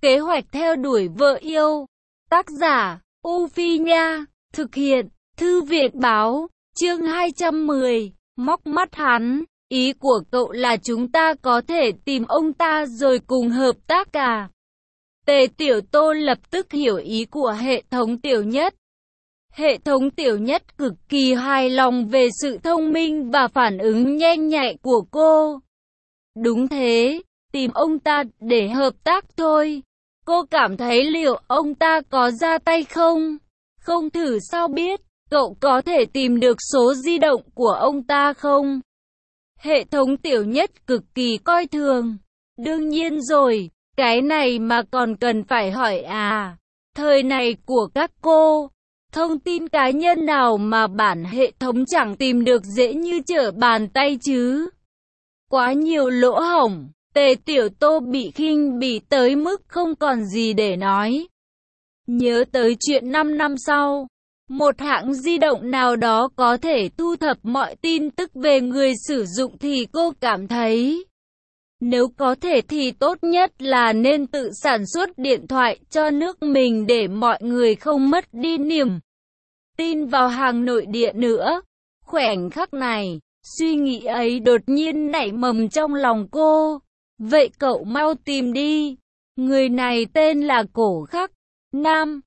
Kế hoạch theo đuổi vợ yêu. Tác giả, U Phi Nha. Thực hiện, Thư viện Báo. Chương 210. Móc mắt hắn. Ý của cậu là chúng ta có thể tìm ông ta rồi cùng hợp tác à? Tề Tiểu Tô lập tức hiểu ý của hệ thống Tiểu Nhất. Hệ thống Tiểu Nhất cực kỳ hài lòng về sự thông minh và phản ứng nhanh nhạy của cô. Đúng thế, tìm ông ta để hợp tác thôi. Cô cảm thấy liệu ông ta có ra tay không? Không thử sao biết, cậu có thể tìm được số di động của ông ta không? Hệ thống Tiểu Nhất cực kỳ coi thường. Đương nhiên rồi, cái này mà còn cần phải hỏi à? Thời này của các cô, thông tin cá nhân nào mà bản hệ thống chẳng tìm được dễ như trở bàn tay chứ? Quá nhiều lỗ hổng, Tề Tiểu Tô bị khinh bỉ tới mức không còn gì để nói. Nhớ tới chuyện 5 năm sau, một hãng di động nào đó có thể thu thập mọi tin tức về người sử dụng thì cô cảm thấy, nếu có thể thì tốt nhất là nên tự sản xuất điện thoại cho nước mình để mọi người không mất đi niềm tin vào hàng nội địa nữa. Khoảnh khắc này, suy nghĩ ấy đột nhiên nảy mầm trong lòng cô. Vậy cậu mau tìm đi. Người này tên là Cổ Khắc, nam,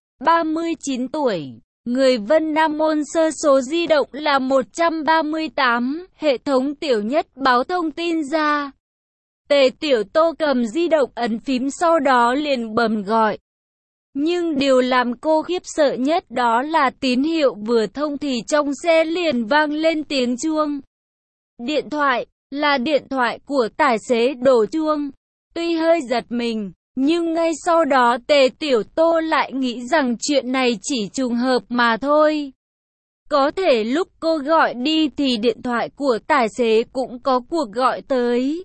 39 tuổi. Người Vân Nam Môn, sơ số di động là 138. Hệ thống Tiểu Nhất báo thông tin ra. Tề Tiểu Tô cầm di động ấn phím, sau đó liền bấm gọi. Nhưng điều làm cô khiếp sợ nhất đó là tín hiệu vừa thông thì trong xe liền vang lên tiếng chuông. Điện thoại, là điện thoại của tài xế đổ chuông. Tuy hơi giật mình, nhưng ngay sau đó Tề Tiểu Tô lại nghĩ rằng chuyện này chỉ trùng hợp mà thôi. Có thể lúc cô gọi đi thì điện thoại của tài xế cũng có cuộc gọi tới.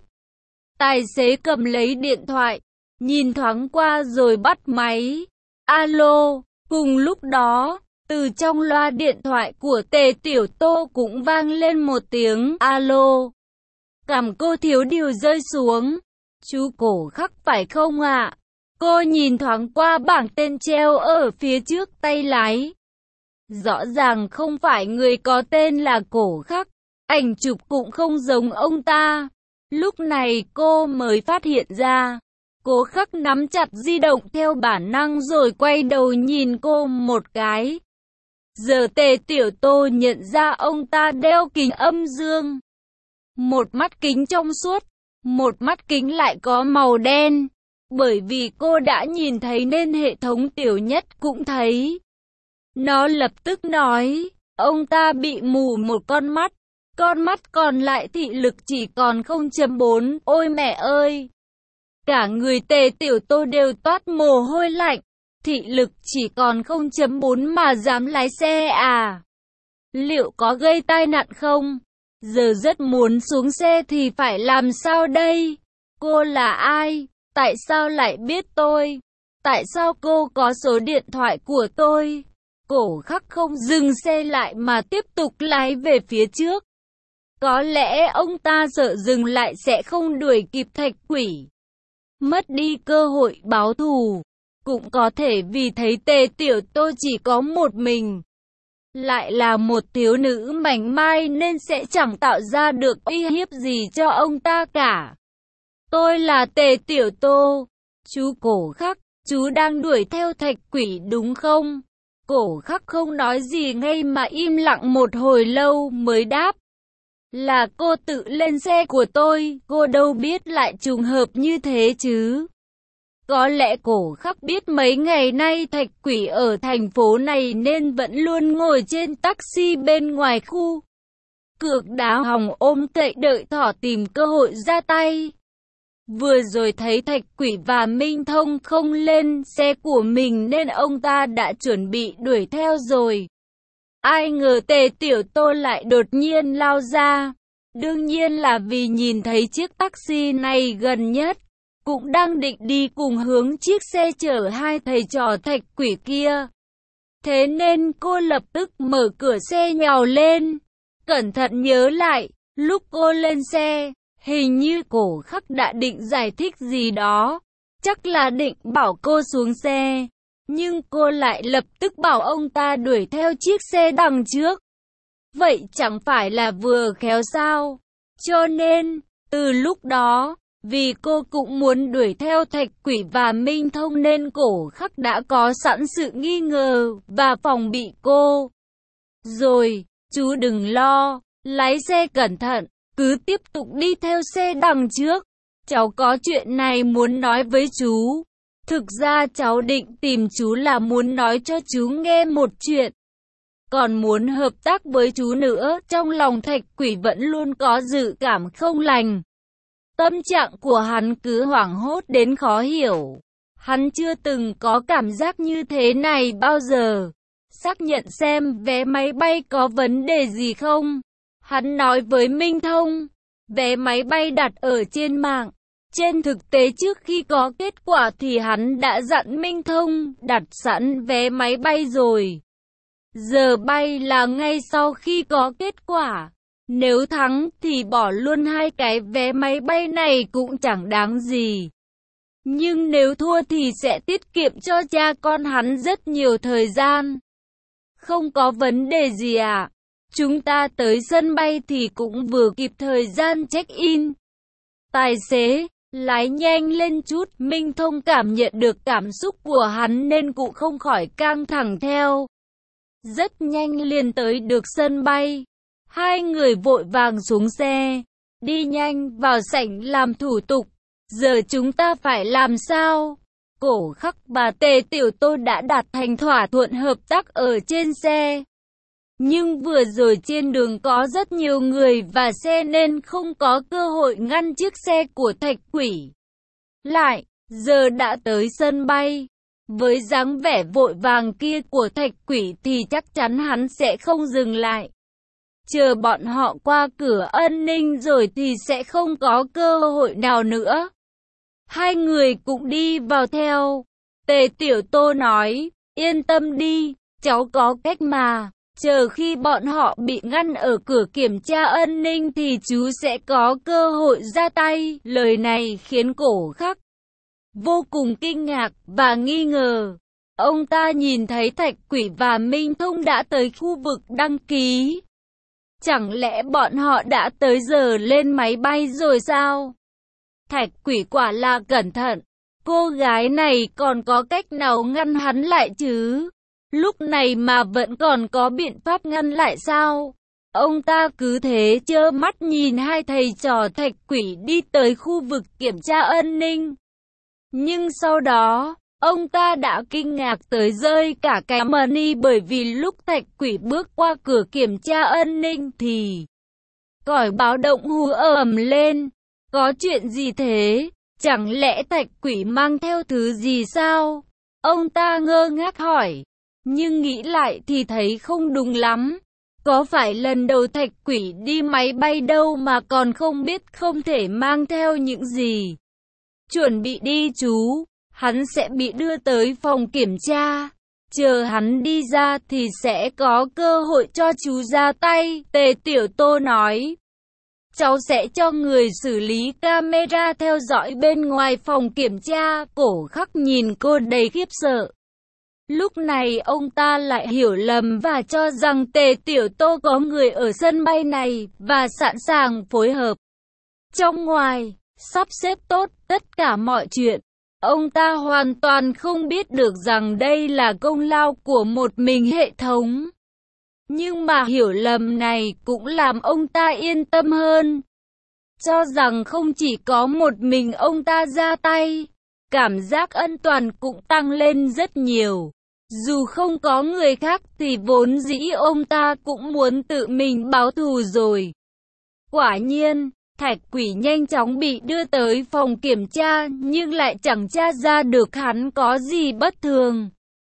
Tài xế cầm lấy điện thoại, nhìn thoáng qua rồi bắt máy. Alo, cùng lúc đó, từ trong loa điện thoại của Tề Tiểu Tô cũng vang lên một tiếng alo. Cằm cô thiếu điều rơi xuống. Chú Cổ Khắc phải không ạ? Cô nhìn thoáng qua bảng tên treo ở phía trước tay lái. Rõ ràng không phải người có tên là Cổ Khắc, ảnh chụp cũng không giống ông ta. Lúc này cô mới phát hiện ra. Cổ Khắc nắm chặt di động theo bản năng rồi quay đầu nhìn cô một cái. Giờ Tề Tiểu Tô nhận ra ông ta đeo kính âm dương. Một mắt kính trong suốt, một mắt kính lại có màu đen. Bởi vì cô đã nhìn thấy nên hệ thống Tiểu Nhất cũng thấy. Nó lập tức nói, ông ta bị mù một con mắt còn lại thị lực chỉ còn 0.4. Ôi mẹ ơi! Cả người Tề Tiểu Tô đều toát mồ hôi lạnh. Thị lực chỉ còn 0.4 mà dám lái xe à? Liệu có gây tai nạn không? Giờ rất muốn xuống xe thì phải làm sao đây? Cô là ai? Tại sao lại biết tôi? Tại sao cô có số điện thoại của tôi? Cổ Khắc không dừng xe lại mà tiếp tục lái về phía trước. Có lẽ ông ta sợ dừng lại sẽ không đuổi kịp Thạch Quỷ, mất đi cơ hội báo thù. Cũng có thể vì thấy Tề Tiểu Tô chỉ có một mình, lại là một thiếu nữ mảnh mai nên sẽ chẳng tạo ra được uy hiếp gì cho ông ta cả. Tôi là Tề Tiểu Tô. Chú Cổ Khắc, chú đang đuổi theo Thạch Quỷ đúng không? Cổ Khắc không nói gì ngay mà im lặng một hồi lâu mới đáp. Là cô tự lên xe của tôi, cô đâu biết lại trùng hợp như thế chứ. Có lẽ Cổ Khắc biết mấy ngày nay Thạch Quỷ ở thành phố này nên vẫn luôn ngồi trên taxi bên ngoài khu cược đá hòng ôm cậy đợi thỏ tìm cơ hội ra tay. Vừa rồi thấy Thạch Quỷ và Minh Thông không lên xe của mình nên ông ta đã chuẩn bị đuổi theo rồi. Ai ngờ Tề Tiểu Tô lại đột nhiên lao ra. Đương nhiên là vì nhìn thấy chiếc taxi này gần nhất, cũng đang định đi cùng hướng chiếc xe chở hai thầy trò Thạch Quỷ kia. Thế nên cô lập tức mở cửa xe nhào lên. Cẩn thận nhớ lại, lúc cô lên xe, hình như Cổ Khắc đã định giải thích gì đó. chắc là định bảo cô xuống xe. Nhưng cô lại lập tức bảo ông ta đuổi theo chiếc xe đằng trước. Vậy chẳng phải là vừa khéo sao? Cho nên, từ lúc đó, vì cô cũng muốn đuổi theo Thạch Quỷ và Minh Thông nên Cổ Khắc đã có sẵn sự nghi ngờ và phòng bị cô. Rồi, chú đừng lo, lái xe cẩn thận, cứ tiếp tục đi theo xe đằng trước. Cháu có chuyện này muốn nói với chú. Thực ra cháu định tìm chú là muốn nói cho chú nghe một chuyện. Còn muốn hợp tác với chú nữa. Trong lòng Thạch Quỷ vẫn luôn có dự cảm không lành. Tâm trạng của hắn cứ hoảng hốt đến khó hiểu. Hắn chưa từng có cảm giác như thế này bao giờ. Xác nhận xem vé máy bay có vấn đề gì không. Hắn nói với Minh Thông, vé máy bay đặt ở trên mạng. Trên thực tế trước khi có kết quả thì hắn đã dặn Minh Thông đặt sẵn vé máy bay rồi. Giờ bay là ngay sau khi có kết quả. Nếu thắng thì bỏ luôn hai cái vé máy bay này cũng chẳng đáng gì. Nhưng nếu thua thì sẽ tiết kiệm cho cha con hắn rất nhiều thời gian. Không có vấn đề gì à? Chúng ta tới sân bay thì cũng vừa kịp thời gian check-in. Tài xế, lái nhanh lên chút. Minh Thông cảm nhận được cảm xúc của hắn nên cũng không khỏi căng thẳng theo. Rất nhanh liền tới được sân bay. Hai người vội vàng xuống xe, đi nhanh vào sảnh làm thủ tục. Giờ chúng ta phải làm sao? Cổ Khắc và Tề Tiểu Tô đã đạt thành thỏa thuận hợp tác ở trên xe. Nhưng vừa rồi trên đường có rất nhiều người và xe nên không có cơ hội ngăn chiếc xe của Thạch Quỷ lại. Giờ đã tới sân bay. Với dáng vẻ vội vàng kia của Thạch Quỷ thì chắc chắn hắn sẽ không dừng lại. Chờ bọn họ qua cửa an ninh rồi thì sẽ không có cơ hội nào nữa. Hai người cũng đi vào theo. Tề Tiểu Tô nói, yên tâm đi, cháu có cách mà. Chờ khi bọn họ bị ngăn ở cửa kiểm tra an ninh thì chú sẽ có cơ hội ra tay. Lời này khiến Cổ Khắc vô cùng kinh ngạc và nghi ngờ. Ông ta nhìn thấy Thạch Quỷ và Minh Thông đã tới khu vực đăng ký. Chẳng lẽ bọn họ đã tới giờ lên máy bay rồi sao? Thạch Quỷ quả là cẩn thận. Cô gái này còn có cách nào ngăn hắn lại chứ? Lúc này mà vẫn còn có biện pháp ngăn lại sao? Ông ta cứ thế trơ mắt nhìn hai thầy trò Thạch Quỷ đi tới khu vực kiểm tra an ninh. Nhưng sau đó, ông ta đã kinh ngạc tới rơi cả cái mani bởi vì lúc Thạch Quỷ bước qua cửa kiểm tra an ninh thì còi báo động hú ầm lên. Có chuyện gì thế? Chẳng lẽ Thạch Quỷ mang theo thứ gì sao? Ông ta ngơ ngác hỏi. Nhưng nghĩ lại thì thấy không đúng lắm. Có phải lần đầu Thạch Quỷ đi máy bay đâu mà còn không biết không thể mang theo những gì? Chuẩn bị đi chú, hắn sẽ bị đưa tới phòng kiểm tra. Chờ hắn đi ra thì sẽ có cơ hội cho chú ra tay. Tề Tiểu Tô nói. Cháu sẽ cho người xử lý camera theo dõi bên ngoài phòng kiểm tra. Cổ Khắc nhìn cô đầy khiếp sợ. Lúc này ông ta lại hiểu lầm và cho rằng Tề Tiểu Tô có người ở sân bay này và sẵn sàng phối hợp. Trong ngoài, sắp xếp tốt tất cả mọi chuyện. Ông ta hoàn toàn không biết được rằng đây là công lao của một mình hệ thống. Nhưng mà hiểu lầm này cũng làm ông ta yên tâm hơn. Cho rằng không chỉ có một mình ông ta ra tay, cảm giác an toàn cũng tăng lên rất nhiều. Dù không có người khác thì vốn dĩ ông ta cũng muốn tự mình báo thù rồi. Quả nhiên, Thạch Quỷ nhanh chóng bị đưa tới phòng kiểm tra nhưng lại chẳng tra ra được hắn có gì bất thường.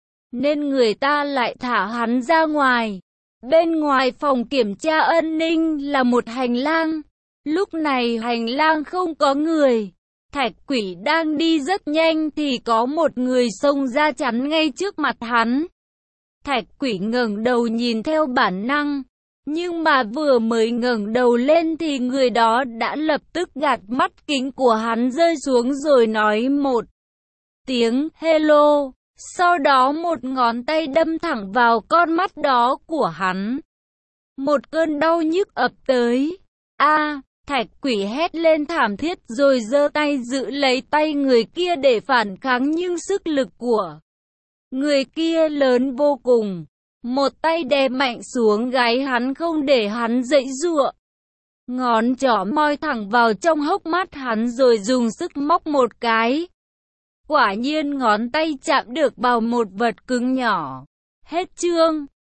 Nên người ta lại thả hắn ra ngoài. Bên ngoài phòng kiểm tra an ninh là một hành lang. Lúc này hành lang không có người. Thạch Quỷ đang đi rất nhanh thì có một người xông ra chắn ngay trước mặt hắn. Thạch Quỷ ngẩng đầu nhìn theo bản năng. Nhưng mà vừa mới ngẩng đầu lên thì người đó đã lập tức gạt mắt kính của hắn rơi xuống rồi nói một tiếng hello. Sau đó một ngón tay đâm thẳng vào con mắt đó của hắn. Một cơn đau nhức ập tới. A, thạch quỷ hét lên thảm thiết rồi giơ tay giữ lấy tay người kia để phản kháng, nhưng sức lực của người kia lớn vô cùng. Một tay đè mạnh xuống gáy hắn không để hắn giãy giụa. Ngón trỏ moi thẳng vào trong hốc mắt hắn rồi dùng sức móc một cái. Quả nhiên ngón tay chạm được vào một vật cứng nhỏ. Hết chương.